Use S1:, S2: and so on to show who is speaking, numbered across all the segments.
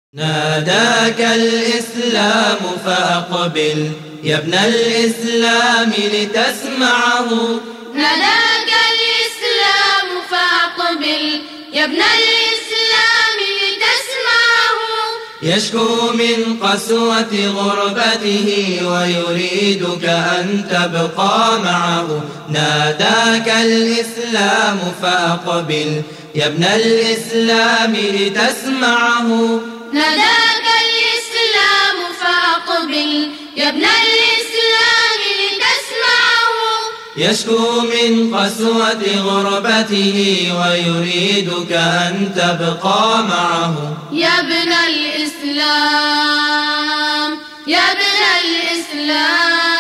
S1: ناداك الإسلام فأقبل يا ابن الإسلام لتسمعه.
S2: ناداك الإسلام فأقبل يا ابن الإسلام لتسمعه.
S1: يشكو من قسوة غربته ويريدك أن تبقى معه. ناداك الإسلام فأقبل يا ابن الإسلام لتسمعه.
S2: ناداك الإسلام فأقبل يا ابن الإسلام لتسمعه.
S1: يشكو من قسوة غربته ويريدك أن تبقى معه.
S2: يا ابن الإسلام يا ابن الإسلام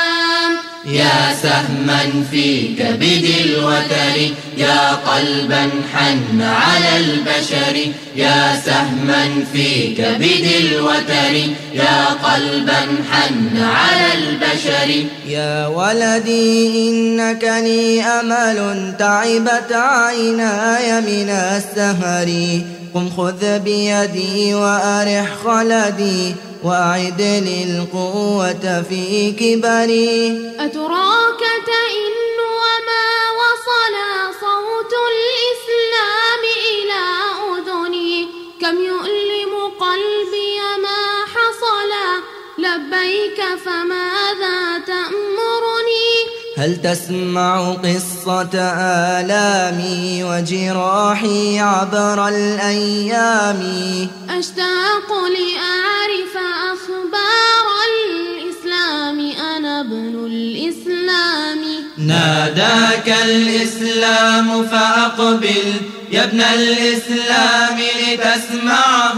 S1: يا سهما في كبد الوتر يا قلبا حن على البشر. يا سهما في كبد الوتر يا قلبا حن على البشر.
S3: يا ولدي إنك لي أمل تعبت عيناي من السهر. قم خذ بيدي وأرح خلدي وأعد لي القوة في كبري.
S2: أتراك تئن وما وصل صوت الإسلام إلى أذني. كم يؤلم قلبي ما حصل لبيك فماذا تأمرني.
S3: هل تسمع قصة آلامي وجراحي عبر الأيام.
S2: أشتاق لأعرف أخبار الإسلام أنا ابن الإسلام.
S1: ناداك الإسلام فأقبل يا ابن الإسلام لتسمعه.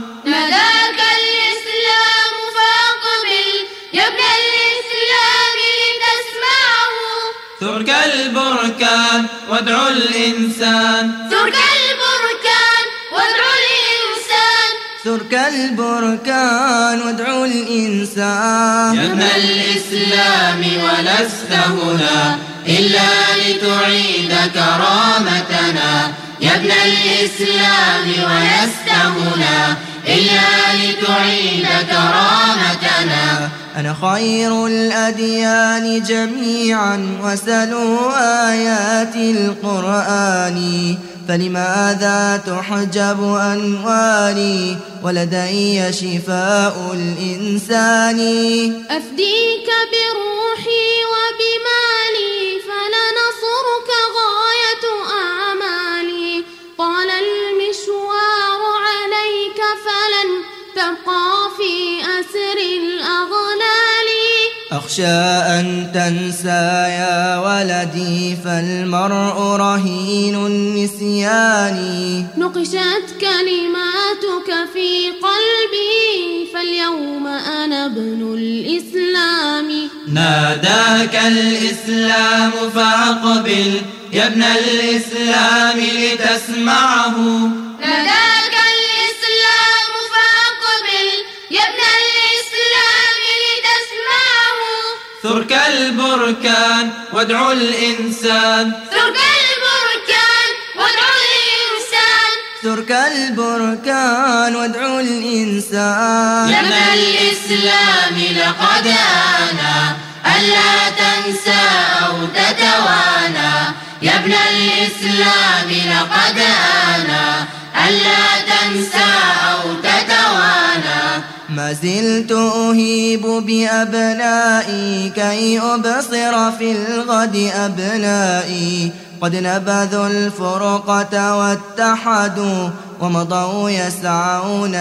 S2: ناداك الإسلام فأقبل يا ابن الإسلام لتسمعه.
S1: ثرك البركان وادعو الإنسان.
S2: ثرك البركان وادعو الإنسان.
S3: ثرك البركان وادعو الإنسان.
S1: يا ابن الإسلام ولست هنا إلا لتعيد كرامتنا. يا ابن الإسلام ولست هنا إلا لتعيد كرامتنا.
S3: أنا خير الأديان جميعا وسلوا آيات القرآن. فلماذا تحجب أنواري ولدي شفاء الإنسان.
S2: أفديك بروحي وبمالي فلنصرك غاية آمالي. طال المشوار عليك فلن تبقى في أسر الأغلال.
S3: أخشى أن تنسى يا ولدي فالمرء رهين النسيان.
S2: نقشت كلماتك في قلبي فاليوم أنا ابن الإسلام.
S1: ناداك الإسلام فأقبل يا ابن الإسلام لتسمعه.
S2: ناداك الإسلام فأقبل يا ابن الإسلام لتسمعه.
S1: ثرك البركان وادعو الإنسان.
S2: ثرك البركان وادعو الإنسان.
S3: ثرك البركان وادعو الإنسان.
S1: يا ابن الإسلام لقد آنا ألا تنسى أو تتوانى. يا ابن الإسلام لقد آنا ألا تنسى أو تتوانى.
S3: ما زلت أهيب بأبنائي كي أبصر في الغد أبنائي. قد نبذوا الفرقة واتحدوا ومضوا يسعون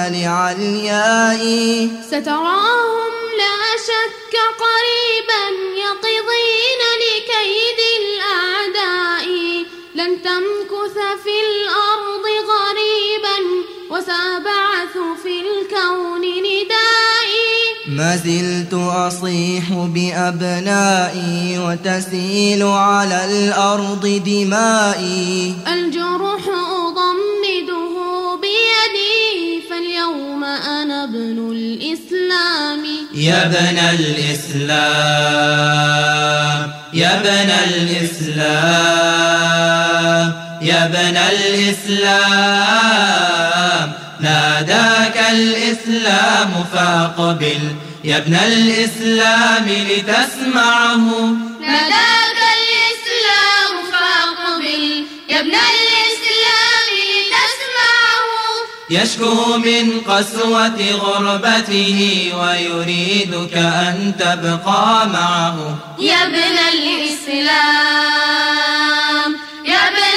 S3: لعليائي.
S2: ستراهم لا شك قريبا يقضين لكيد الأعداء. لن تمكث في الأرض غريبا وسأبعث في الكون ندائي.
S3: ما زلت أصيح بأبنائي وتسيل على الأرض دمائي.
S2: الجرح أضمده بيدي فاليوم أنا ابن الإسلام.
S1: يا ابن الإسلام يا ابن الإسلام يا ابن الإسلام ناداك الإسلام فأقبل يا ابن الإسلام لتسمعه.
S2: ناداك الإسلام فأقبل يا ابن الإسلام لتسمعه.
S1: يشكو من قسوة غربته ويريدك أن تبقى معه.
S2: يا ابن الإسلام يا ابن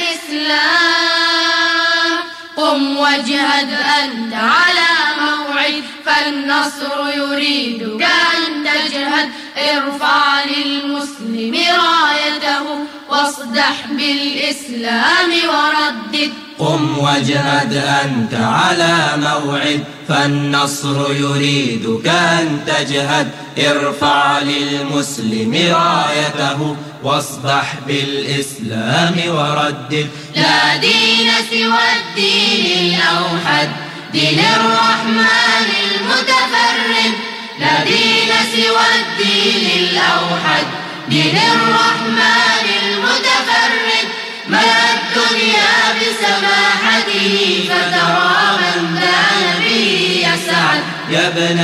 S2: الإسلام قم واجهد أنت على موعد فالنصر يريدك أن تجهد. ارفع للمسلم رايته واصدح بالإسلام وردد.
S1: قم واجهد أنت على موعد فالنصر يريدك أن تجهد. ارفع للمسلم رايته واصدح بالإسلام وردد.
S2: لا دين سوى الدين الأوحد دين الرحمن المتفرد. لا دين سوى الدين الأوحد دين الرحمن المتفرد. ملأ الدنيا بسماحته فترى من كان به يسعد.
S1: يا ابن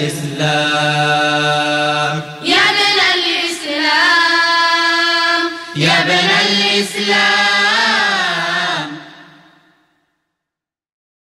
S1: الإسلام
S2: يا ابن الإسلام
S1: يا ابن الإسلام